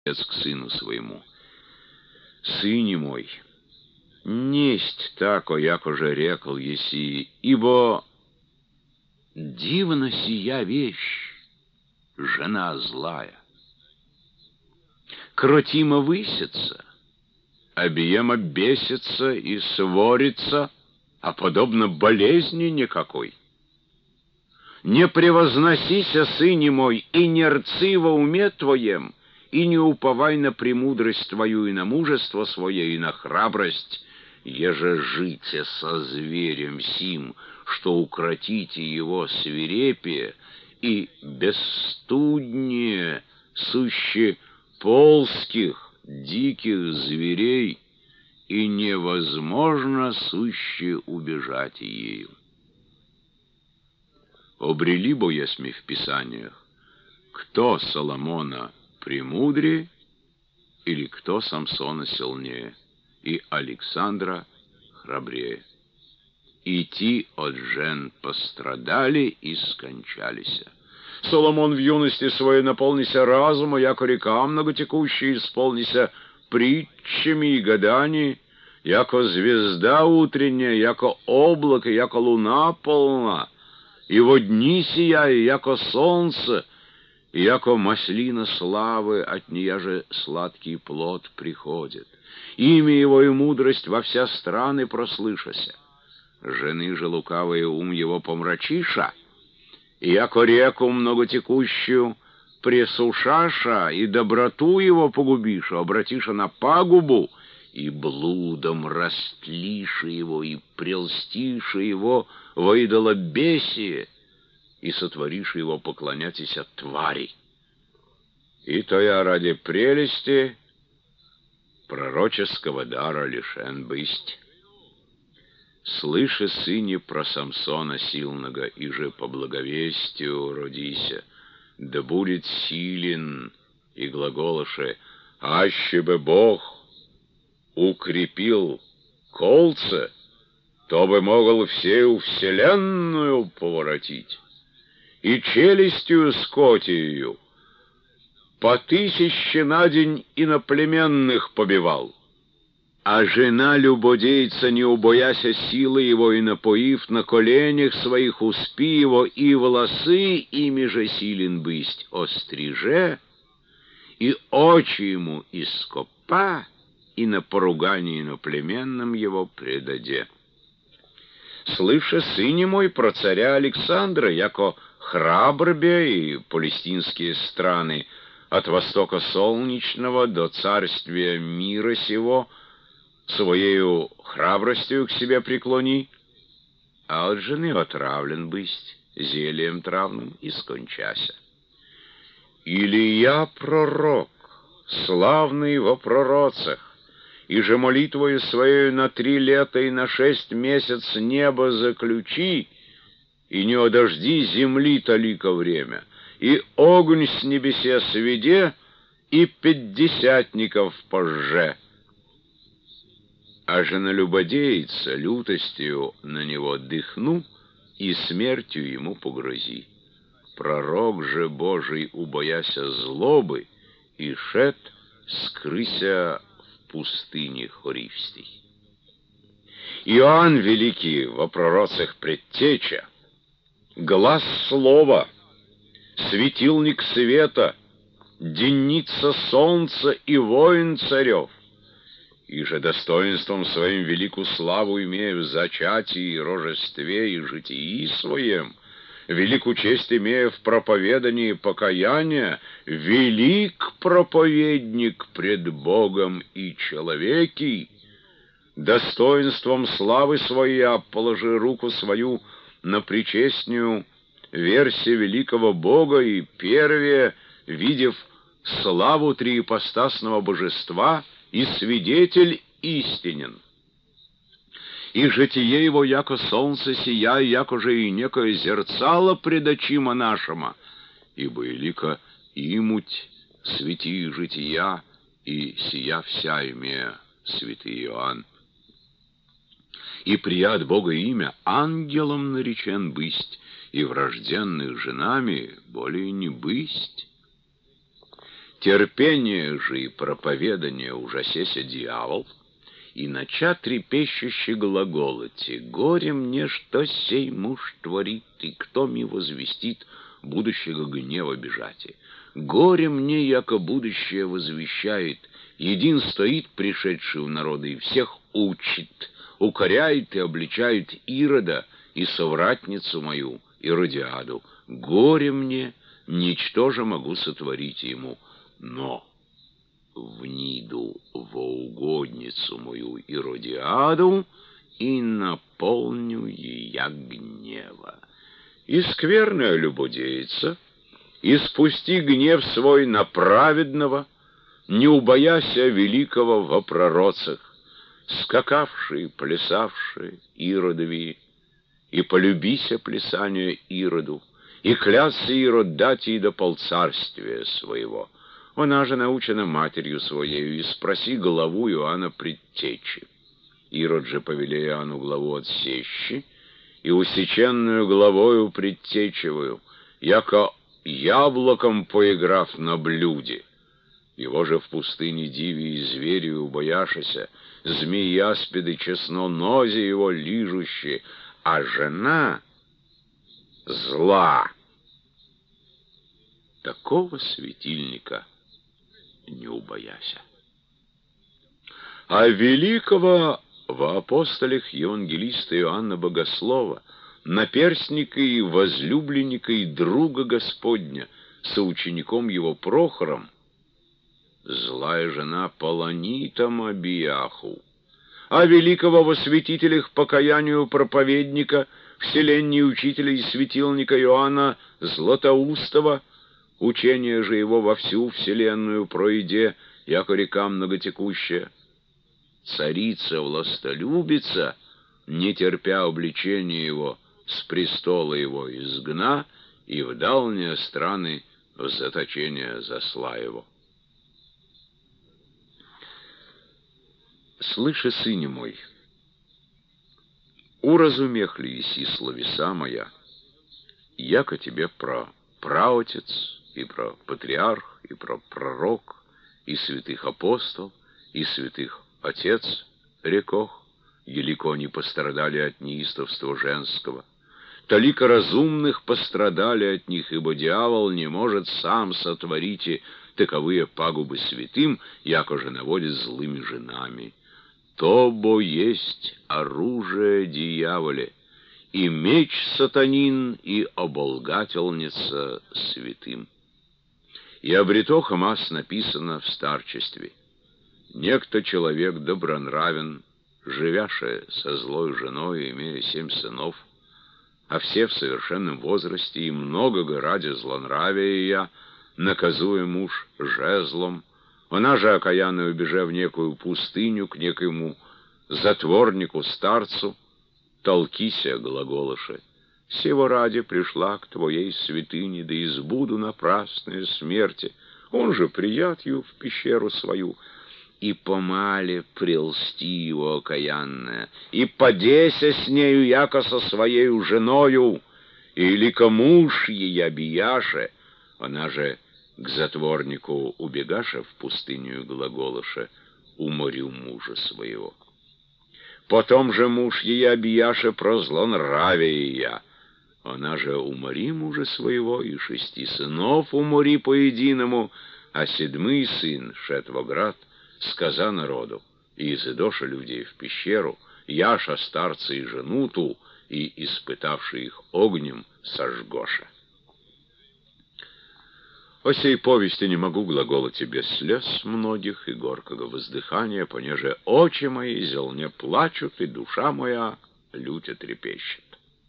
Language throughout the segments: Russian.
отец к сыну своему: «Сыне мой, несть тако, яко же рекл еси, ибо дивна сия вещь, жена злая. Кротима высится, обиема бесится и сворится, а подобно болезни никакой. Не превозносися, сыне мой, и не рци во уме твоем, и не уповай на премудрость твою и на мужество свое, и на храбрость, еже жите со зверем сим, что укротите его свирепие, и бесстуднее суще полских диких зверей, и невозможно суще убежать ею». Обрели бо есмь в Писаниях, кто Соломона премудрее или кто Самсона сильнее и Александра храбрее. И ти от жен пострадали и скончались. Соломон в юности своей наполнися разума, яко река многотекущая, исполнися притчами и гаданиями, яко звезда утренняя, яко облако, яко луна полна, его дни сияя, яко солнце, и яко маслина славы, от нея же сладкий плод приходит. Имя его и мудрость во вся страны прослышася. Жены же лукавые ум его помрачиша, и яко реку многотекущую пресушаша, и доброту его погубиша, обратиша на пагубу, и блудом растлиша его, и прелстиша его во идолобесие, и сотвориша его поклоняйтесь от тварей. И то я ради прелести пророческого дара лишен бысть. Слыши, сыне, про Самсона сильного, и же по благовестию родися, да будет силен, и глаголоше: аще бы Бог укрепил колце, то бы могл всею вселенную поворотить, и челюстью скотию по 1000 на день иноплеменных побивал. А жена любодейца, не убояся силы его, и напоив на коленях своих, успи его, и волосы ими же силен бысть остриже, и очи ему ископа, и на поругание иноплеменным его предаде. Слыша, сыне мой, про царя Александра, яко храбрбе и палестинские страны от востока солнечного до царствия мира сего своею храбростью к себе преклони, а от жены отравлен бысть зельем травным и скончася. Или я пророк, славный во пророцах, и же молитвою своею на 3 лета и на 6 месяц небо заключи, и не одожди земли толико время, и огонь с небесе сведе, и 50-ников пожже. А женолюбодеется лютостью на него дыхну, и смертью ему погрози. Пророк же Божий, убояся злобы, и шед скрыся в пустыне Хоривстей. Иоанн Великий во пророцах предтеча, глаз слова, светильник света, денница солнца и воин царев, и же достоинством своим великую славу имея в зачатии, рожестве и житии своем, великую честь имея в проповедании покаяния, велик проповедник пред Богом и человеки, достоинством славы своей положи руку свою на причестную версию великого Бога, и первее, видев славу триипостасного божества, и свидетель истинен. И житие его, яко солнце сия, яко же и некое зерцало пред очима нашима, ибо велика имуть свети жития, и сия вся имея святый Иоанн. И прият Бога имя ангелом наречен бысть, и врожденных женами более не бысть. Терпение же и проповедание ужасеся дьявол, и нача трепещуще глаголоти: «Горе мне, что сей муж творит, и кто ми возвестит будущего гнева бежати? Горе мне, яко будущее возвещает, един стоит пришедший в народы и всех учит, укоряет и обличает Ирода и совратницу мою Иродиаду. Горе мне, ничто же могу сотворить ему, но вниду во угодницу мою Иродиаду и наполню ея гнева. И скверная любодейца, и спусти гнев свой на праведного, не убояся великого во пророцах, скакавшие, плясавшие Иродови, и полюбися плясанию Ироду, и клясся Ирод дать ей до полцарствия своего. Она же научена матерью своею, и спроси главу Иоанна предтечи. Ирод же повеле Иоанну главу отсещи, и усеченную главою предтечевую, яко яблоком поиграв на блюде. Его же в пустыне диви и зверю убояшися, змеи аспиды честно нози его лижущие, а жена зла. Такого светильника не убояся. А великого во апостолях евангелиста Иоанна Богослова, наперстника и возлюбленника и друга Господня, соучеником его Прохором, злая жена Полонитом Абияху, а великого во святителях покаянию проповедника, вселенней учителя и светилника Иоанна Златоустова, учение же его во всю вселенную пройде, яко река многотекущая. Царица-властолюбица, не терпя обличения его, с престола его изгна и в дальние страны в заточение засла его. Слыши, сыне мой, уразумех ли еси словеса моя, яко тебе про праотец, и про патриарх, и про пророк, и святых апостол, и святых отец рекох, елико не пострадали от неистовства женского. Толико разумных пострадали от них, ибо дьявол не может сам сотворить и таковые пагубы святым, яко же наводит злыми женами. То бо есть оружие дьяволе, и меч сатанин, и оболгательница святым. И обрето Хамас написано в старчестве: некто человек добронравен, живяше со злой женой, имея 7 сынов, а все в совершенном возрасте, и многого ради злонравия я, наказуя муж жезлом, она же, окаянная, убежав в некую пустыню к некоему затворнику-старцу, толкися глаголоше: сего ради пришла к твоей святыне, да избуду напрасные смерти. Он же приятью в пещеру свою, и помале прелсти его окаянная, и подеся с нею, яко со своею женою, или ко муж ея бияше, она же к затворнику убегаша в пустыню глаголоша: уморю мужа своего. Потом же муж ея бияше про злонравие я, она же умори мужа своего, и 6 сынов умори поединому, а 7-й сын, Шетвоград, сказа народу, и изыдоша людей в пещеру, яша старца и жену ту, и испытавши их огнем сожгоша. О сей повести не могу глаголать тебе слез многих и горкого воздыхания, понеже очи мои зелне плачут, и душа моя люто трепещет.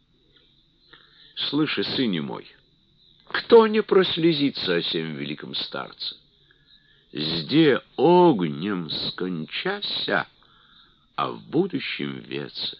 Слыши, сыне мой, кто не прослезится о сем великом старце? Зде огнем скончася, а в будущем веце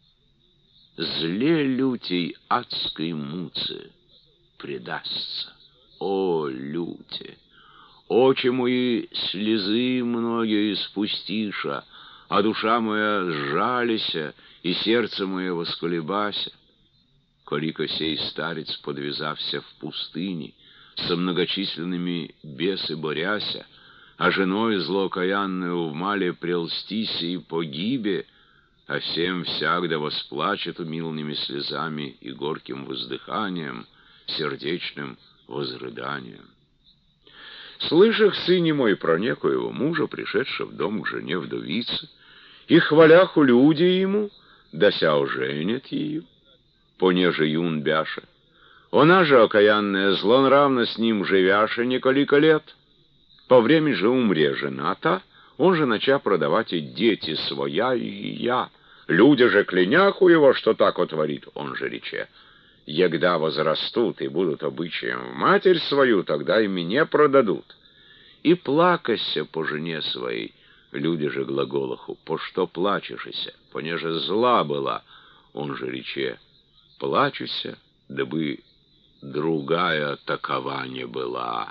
зле лютей адской муце предастся. О, люте! Очи мои слезы многие спустиша, а душа моя сжалися, и сердце мое восколебася. Колико сей старец подвязався в пустыне, со многочисленными бесы боряся, а женой злоокаянную в мале прелстися и погибе, а всем всегда восплачет умилными слезами и горьким воздыханием, сердечным возрыданием. Слышах, сыне мой, про некоего мужа, пришедшего в дом к жене вдовицы, и хвалях у люди ему, дося оженит ее, понеже юн бяша. Она же, окаянная, злонравно с ним живяша неколика лет. По времени же умре жена-то, он же нача продавать и дети своя и я. Люди же кляняху его, что так отворит, он же рече. Егда возрастут и будут обычаем в матерь свою, тогда и мне продадут. И плакася по жене своей, люди же глаголаху, по что плачешься, понеже зла была, он же рече, плачуся, дабы другая такова не была.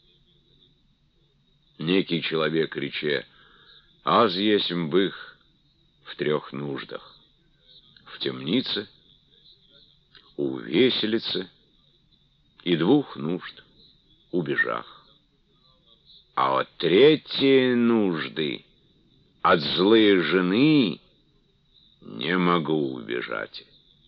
Некий человек рече, аз есмь бых в 3 нуждах: в темнице, у веселицы и 2 нужд у бежах. А от 3 нужды, от злые жены, не могу убежать.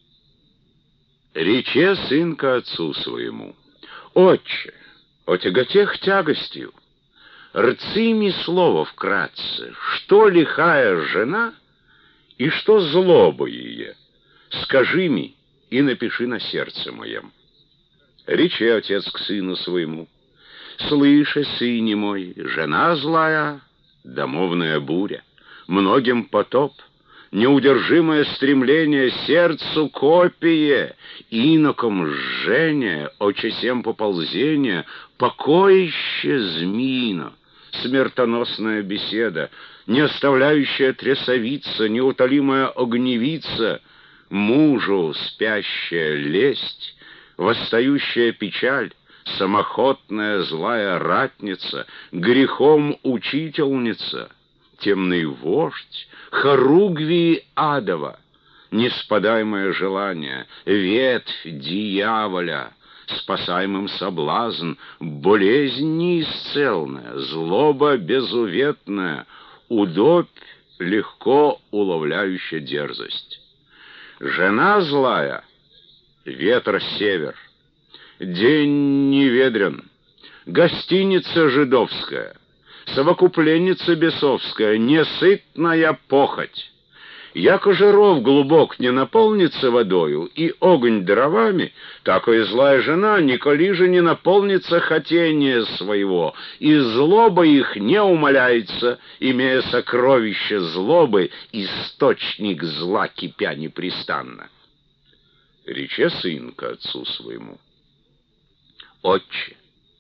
Рече сынка отцу своему: отче, отяготех тягостью, рци ми слово вкратце, что лихая жена и что злоба ее, скажи ми и напиши на сердце моем. Рече отец к сыну своему: слыши, сыне мой, жена злая, домовная буря, многим потоп, неудержимое стремление сердцу копие, иноком жжение, очесем поползение, покоище змина, смертоносная беседа, не оставляющая трясовица, неутолимая огневица, мужу спящая лесть, восстающая печаль, самохотная злая ратница, грехом учительница, темный вождь, хоругвии адова, неспадаемое желание, ветвь дьяволя, спасаемым соблазн, болезнь неисцельная, злоба безуветная, удобь легко уловляющая дерзость. Жена злая, ветер север, день неведрен, гостиница жидовская, совокупленница бесовская, несытная похоть. Яко же ров глубок не наполнится водою и огонь дровами, так и злая жена николи же не наполнится хотения своего, и злоба их не умаляется, имея сокровище злобы, источник зла кипя непрестанно. Рече сынка отцу своему: отче,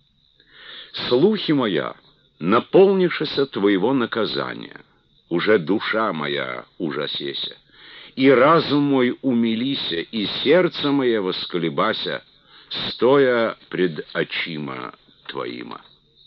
слухи моя, наполнившися твоего наказания, уже душа моя ужасеся, и разум мой умилися, и сердце мое восколебася, стоя пред очима твоима.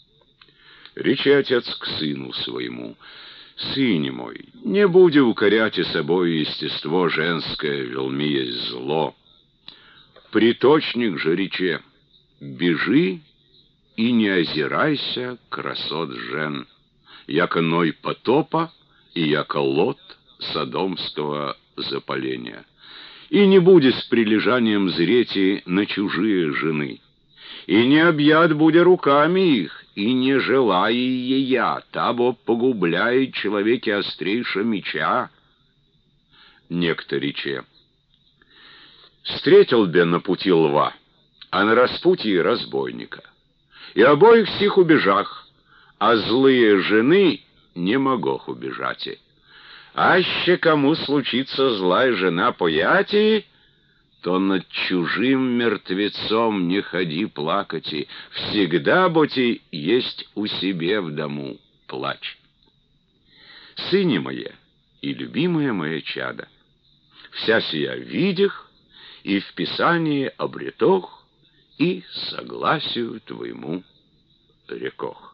Рече отец к сыну своему: сыне мой, не буди укорять и собой естество женское, велми есть зло. Приточник же рече: бежи и не озирайся красот жен, яко Ной потопа и яко Лот содомского запаления. И не буди с прилежанием зрети на чужие жены, и не объят буде руками их, и не желай ея, табо погубляет человеке острейше меча. Некто рече: встретил бе на пути лва, а на распутье разбойника, и обоих сих убежах, а злые жены не могох убежать. Аще кому случится злая жена пояти, то над чужим мертвецом не ходи плакати, всегда боти есть у себе в дому плач. Сыне мое и любимое мое чадо, вся сия видях и в Писании обретох, и согласию твоему рекох.